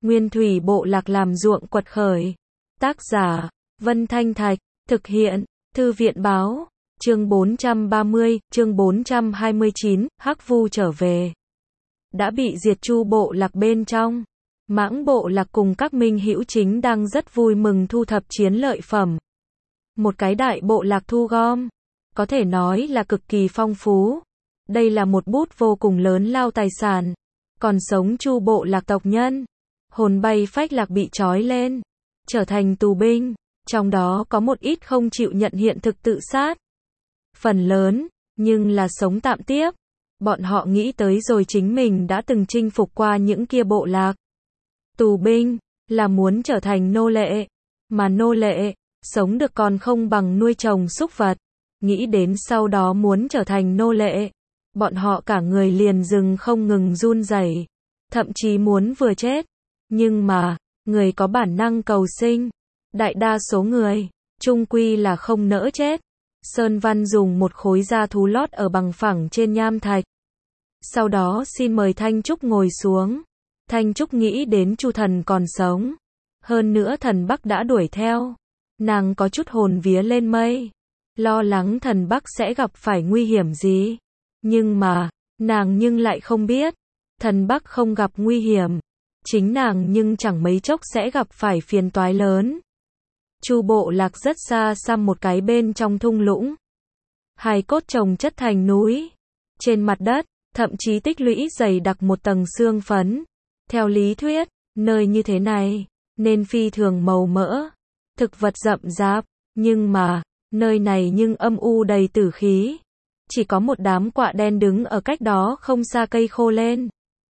Nguyên thủy bộ lạc làm ruộng quật khởi. Tác giả, Vân Thanh Thạch, thực hiện, Thư viện báo, chương 430, chương 429, Hắc Vu trở về. Đã bị diệt Chu bộ lạc bên trong. Mãng bộ lạc cùng các minh hữu chính đang rất vui mừng thu thập chiến lợi phẩm. Một cái đại bộ lạc thu gom, có thể nói là cực kỳ phong phú. Đây là một bút vô cùng lớn lao tài sản. Còn sống Chu bộ lạc tộc nhân, hồn bay phách lạc bị trói lên, trở thành tù binh, trong đó có một ít không chịu nhận hiện thực tự sát. Phần lớn, nhưng là sống tạm tiếp. Bọn họ nghĩ tới rồi chính mình đã từng chinh phục qua những kia bộ lạc. Tù binh, là muốn trở thành nô lệ, mà nô lệ, sống được còn không bằng nuôi trồng súc vật. Nghĩ đến sau đó muốn trở thành nô lệ, bọn họ cả người liền dừng không ngừng run rẩy, thậm chí muốn vừa chết. Nhưng mà, người có bản năng cầu sinh, đại đa số người, chung quy là không nỡ chết. Sơn Văn dùng một khối da thú lót ở bằng phẳng trên nham thạch. Sau đó xin mời Thanh Trúc ngồi xuống. Thanh Trúc nghĩ đến Chu thần còn sống. Hơn nữa thần Bắc đã đuổi theo. Nàng có chút hồn vía lên mây. Lo lắng thần Bắc sẽ gặp phải nguy hiểm gì. Nhưng mà, nàng nhưng lại không biết. Thần Bắc không gặp nguy hiểm. Chính nàng nhưng chẳng mấy chốc sẽ gặp phải phiền toái lớn. Chu bộ lạc rất xa xăm một cái bên trong thung lũng. Hài cốt chồng chất thành núi. Trên mặt đất, thậm chí tích lũy dày đặc một tầng xương phấn. Theo lý thuyết, nơi như thế này, nên phi thường màu mỡ, thực vật rậm rạp, nhưng mà, nơi này nhưng âm u đầy tử khí. Chỉ có một đám quạ đen đứng ở cách đó không xa cây khô lên.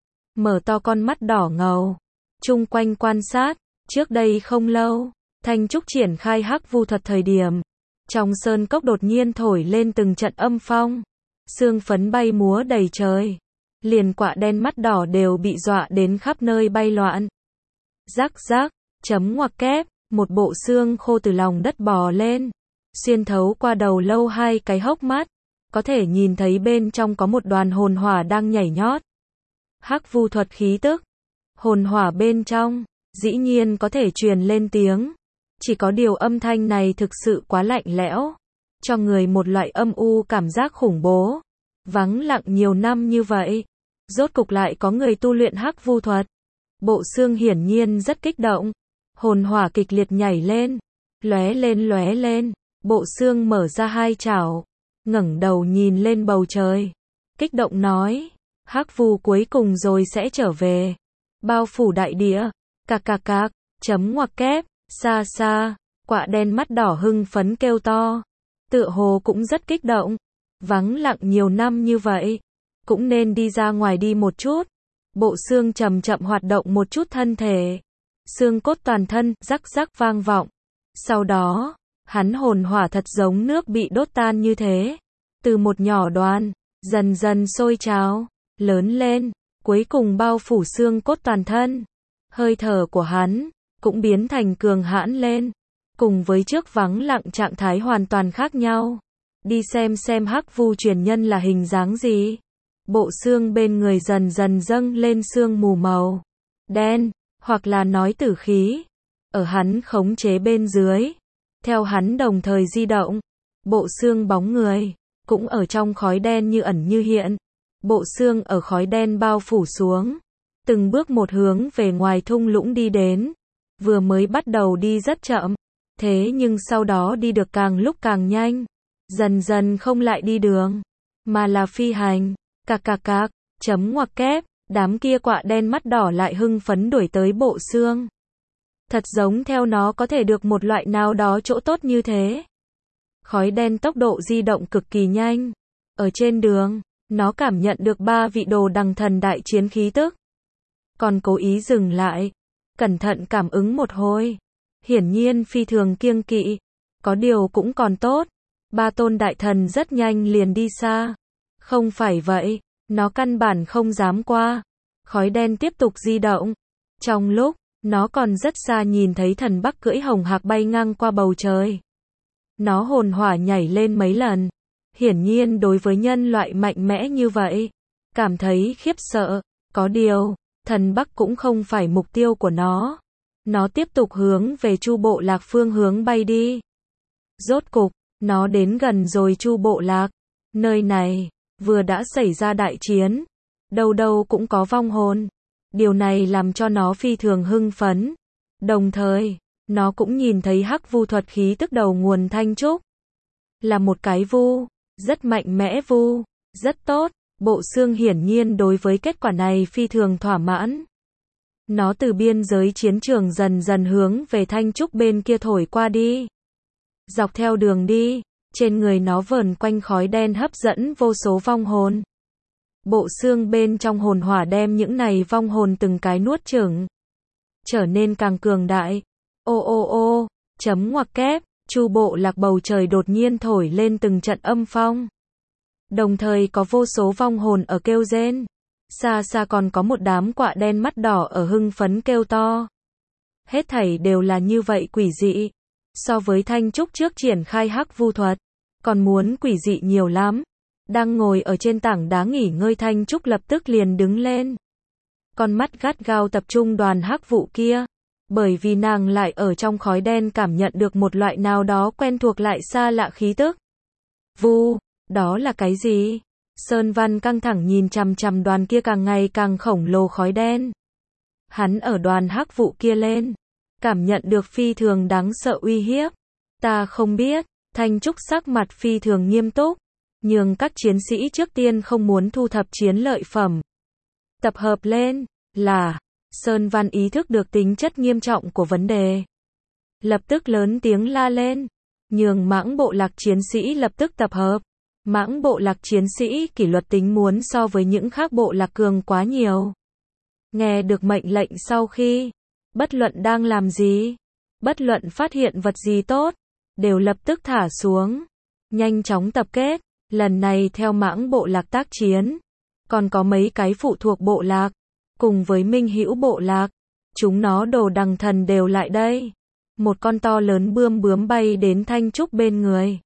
Mở to con mắt đỏ ngầu, chung quanh quan sát. Trước đây không lâu, Thanh Trúc triển khai Hắc Vu thuật thời điểm, trong sơn cốc đột nhiên thổi lên từng trận âm phong, sương phấn bay múa đầy trời, liền quạ đen mắt đỏ đều bị dọa đến khắp nơi bay loạn. Rắc rắc, chấm ngoặc kép, một bộ xương khô từ lòng đất bò lên, xuyên thấu qua đầu lâu hai cái hốc mắt, có thể nhìn thấy bên trong có một đoàn hồn hỏa đang nhảy nhót. Hắc Vu thuật khí tức, hồn hỏa bên trong, dĩ nhiên có thể truyền lên tiếng. Chỉ có điều âm thanh này thực sự quá lạnh lẽo, cho người một loại âm u cảm giác khủng bố. Vắng lặng nhiều năm như vậy, rốt cục lại có người tu luyện Hắc Vu thuật. Bộ xương hiển nhiên rất kích động, hồn hỏa kịch liệt nhảy lên, lóe lên, bộ xương mở ra hai chảo, ngẩng đầu nhìn lên bầu trời, kích động nói, Hắc Vu cuối cùng rồi sẽ trở về, bao phủ đại địa. Cạc, chấm ngoặc kép, xa xa, quạ đen mắt đỏ hưng phấn kêu to, tựa hồ cũng rất kích động. Vắng lặng nhiều năm như vậy, cũng nên đi ra ngoài đi một chút. Bộ xương chậm chậm hoạt động một chút thân thể, xương cốt toàn thân rắc rắc vang vọng. Sau đó, hắn hồn hỏa thật giống nước bị đốt tan như thế, từ một nhỏ đoàn, dần dần sôi trào, lớn lên, cuối cùng bao phủ xương cốt toàn thân. Hơi thở của hắn cũng biến thành cường hãn lên, cùng với trước vắng lặng trạng thái hoàn toàn khác nhau. Đi xem Hắc Vu truyền nhân là hình dáng gì. Bộ xương bên người dần dần dâng lên sương mù màu đen, hoặc là nói tử khí, ở hắn khống chế bên dưới. Theo hắn đồng thời di động, bộ xương bóng người cũng ở trong khói đen như ẩn như hiện. Bộ xương ở khói đen bao phủ xuống, từng bước một hướng về ngoài thung lũng đi đến. Vừa mới bắt đầu đi rất chậm, thế nhưng sau đó đi được càng lúc càng nhanh, dần dần không lại đi đường, mà là phi hành. Cạc, chấm ngoặc kép, đám kia quạ đen mắt đỏ lại hưng phấn đuổi tới bộ xương. Thật giống theo nó có thể được một loại nào đó chỗ tốt như thế. Khói đen tốc độ di động cực kỳ nhanh. Ở trên đường, nó cảm nhận được 3 vị đồ đằng thần đại chiến khí tức. Còn cố ý dừng lại, cẩn thận cảm ứng một hồi. Hiển nhiên phi thường kiêng kỵ. Có điều cũng còn tốt. 3 tôn đại thần rất nhanh liền đi xa. Không phải vậy, nó căn bản không dám qua. Khói đen tiếp tục di động. Trong lúc, nó còn rất xa nhìn thấy thần Bắc cưỡi hồng hạc bay ngang qua bầu trời. Nó hồn hỏa nhảy lên mấy lần. Hiển nhiên đối với nhân loại mạnh mẽ như vậy, cảm thấy khiếp sợ. Có điều, Thần Bắc cũng không phải mục tiêu của nó. Nó tiếp tục hướng về Chu Bộ Lạc phương hướng bay đi. Rốt cục, nó đến gần rồi Chu Bộ Lạc. Nơi này, vừa đã xảy ra đại chiến. Đâu đâu cũng có vong hồn. Điều này làm cho nó phi thường hưng phấn. Đồng thời, nó cũng nhìn thấy hắc vu thuật khí tức đầu nguồn Thanh Trúc. Là một cái vu, rất mạnh mẽ vu, rất tốt. Bộ xương hiển nhiên đối với kết quả này phi thường thỏa mãn. Nó từ biên giới chiến trường dần dần hướng về Thanh Trúc bên kia thổi qua đi. Dọc theo đường đi, trên người nó vờn quanh khói đen hấp dẫn vô số vong hồn. Bộ xương bên trong hồn hỏa đem những này vong hồn từng cái nuốt chửng, trở nên càng cường đại. Ô ô ô, chấm ngoặc kép, Chu Bộ Lạc bầu trời đột nhiên thổi lên từng trận âm phong. Đồng thời có vô số vong hồn ở kêu rên. Xa xa còn có một đám quạ đen mắt đỏ ở hưng phấn kêu to. Hết thảy đều là như vậy quỷ dị. So với Thanh Trúc trước triển khai hắc vu thuật, còn muốn quỷ dị nhiều lắm. Đang ngồi ở trên tảng đá nghỉ ngơi Thanh Trúc lập tức liền đứng lên. Con mắt gắt gao tập trung đoàn hắc vụ kia. Bởi vì nàng lại ở trong khói đen cảm nhận được một loại nào đó quen thuộc lại xa lạ khí tức. Vu, đó là cái gì? Sơn Văn căng thẳng nhìn chằm chằm đoàn kia càng ngày càng khổng lồ khói đen. Hắn ở đoàn hắc vụ kia lên, cảm nhận được phi thường đáng sợ uy hiếp. Ta không biết, Thanh Trúc sắc mặt phi thường nghiêm túc, nhưng các chiến sĩ trước tiên không muốn thu thập chiến lợi phẩm. Tập hợp lên, là, Sơn Văn ý thức được tính chất nghiêm trọng của vấn đề. Lập tức lớn tiếng la lên, nhường Mãng Bộ Lạc chiến sĩ lập tức tập hợp. Mãng Bộ Lạc chiến sĩ kỷ luật tính muốn so với những khác bộ lạc cường quá nhiều. Nghe được mệnh lệnh sau khi, bất luận đang làm gì, bất luận phát hiện vật gì tốt, đều lập tức thả xuống, nhanh chóng tập kết. Lần này theo Mãng Bộ Lạc tác chiến, còn có mấy cái phụ thuộc bộ lạc, cùng với Minh Hữu Bộ Lạc, chúng nó đồ đằng thần đều lại đây. Một con to lớn bươm bướm bay đến Thanh Trúc bên người.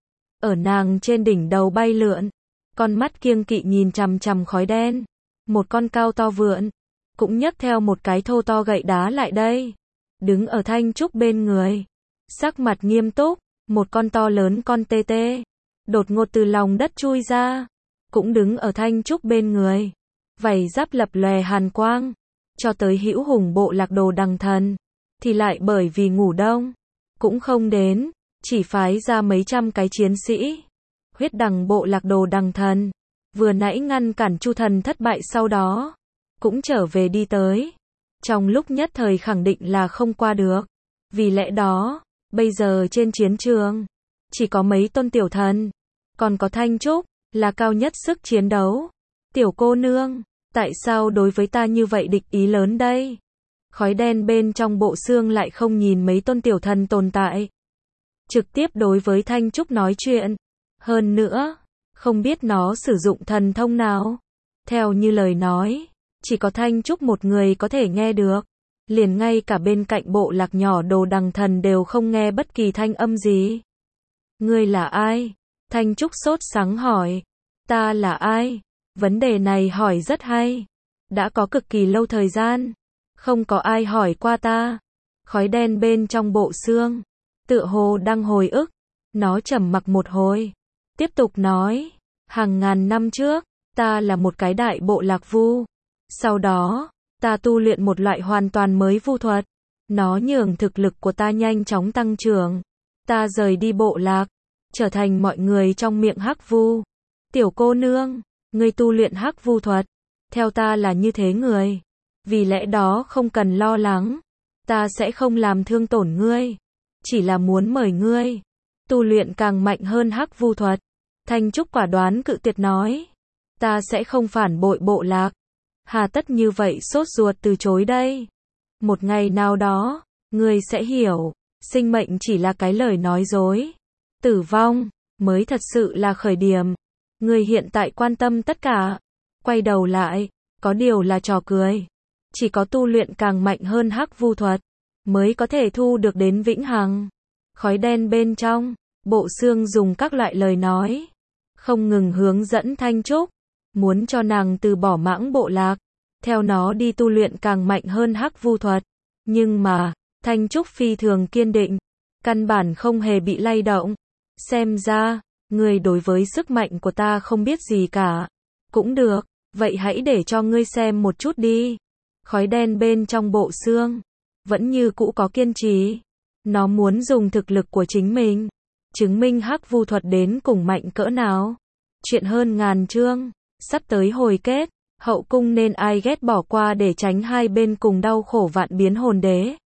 Ở nàng trên đỉnh đầu bay lượn, con mắt kiêng kỵ nhìn chằm chằm khói đen. Một con cao to vượn, cũng nhấc theo một cái thô to gậy đá lại đây. Đứng ở Thanh Trúc bên người, sắc mặt nghiêm túc, một con to lớn con tê tê, đột ngột từ lòng đất chui ra, cũng đứng ở Thanh Trúc bên người. Vảy giáp lập lòe hàn quang, cho tới Hữu Hùng Bộ Lạc đồ đằng thần, thì lại bởi vì ngủ đông, cũng không đến. Chỉ phái ra mấy trăm cái chiến sĩ. Huyết Đằng Bộ Lạc đồ đằng thần, vừa nãy ngăn cản Chu Thần thất bại sau đó, cũng trở về đi tới. Trong lúc nhất thời khẳng định là không qua được. Vì lẽ đó, bây giờ trên chiến trường, chỉ có mấy tôn tiểu thần, còn có Thanh Trúc, là cao nhất sức chiến đấu. Tiểu cô nương, tại sao đối với ta như vậy địch ý lớn đây? Khói đen bên trong bộ xương lại không nhìn mấy tôn tiểu thần tồn tại. Trực tiếp đối với Thanh Trúc nói chuyện. Hơn nữa, không biết nó sử dụng thần thông nào. Theo như lời nói, chỉ có Thanh Trúc một người có thể nghe được. Liền ngay cả bên cạnh bộ lạc nhỏ đồ đằng thần đều không nghe bất kỳ thanh âm gì. Ngươi là ai? Thanh Trúc sốt sắng hỏi. Ta là ai? Vấn đề này hỏi rất hay. Đã có cực kỳ lâu thời gian, không có ai hỏi qua ta. Khói đen bên trong bộ xương, tựa hồ đang hồi ức. Nó trầm mặc một hồi, tiếp tục nói. Hàng ngàn năm trước, ta là một cái đại bộ lạc vu. Sau đó, ta tu luyện một loại hoàn toàn mới vu thuật. Nó nhường thực lực của ta nhanh chóng tăng trưởng. Ta rời đi bộ lạc, trở thành mọi người trong miệng hắc vu. Tiểu cô nương, ngươi tu luyện hắc vu thuật, theo ta là như thế người. Vì lẽ đó không cần lo lắng, ta sẽ không làm thương tổn ngươi. Chỉ là muốn mời ngươi tu luyện càng mạnh hơn hắc vu thuật. Thanh Trúc quả đoán cự tuyệt nói. Ta sẽ không phản bội bộ lạc. Hà tất như vậy sốt ruột từ chối đây. Một ngày nào đó, ngươi sẽ hiểu, sinh mệnh chỉ là cái lời nói dối. Tử vong mới thật sự là khởi điểm. Ngươi hiện tại quan tâm tất cả, quay đầu lại, có điều là trò cười. Chỉ có tu luyện càng mạnh hơn hắc vu thuật, mới có thể thu được đến vĩnh hằng. Khói đen bên trong, bộ xương dùng các loại lời nói, không ngừng hướng dẫn Thanh Trúc, muốn cho nàng từ bỏ Mãng Bộ Lạc, theo nó đi tu luyện càng mạnh hơn hắc vu thuật. Nhưng mà, Thanh Trúc phi thường kiên định, căn bản không hề bị lay động. Xem ra, ngươi đối với sức mạnh của ta không biết gì cả. Cũng được, vậy hãy để cho ngươi xem một chút đi. Khói đen bên trong bộ xương, vẫn như cũ có kiên trì. Nó muốn dùng thực lực của chính mình, chứng minh hắc vu thuật đến cùng mạnh cỡ nào. Chuyện hơn ngàn chương, sắp tới hồi kết, hậu cung nên ai ghét bỏ qua để tránh hai bên cùng đau khổ vạn biến hồn đế.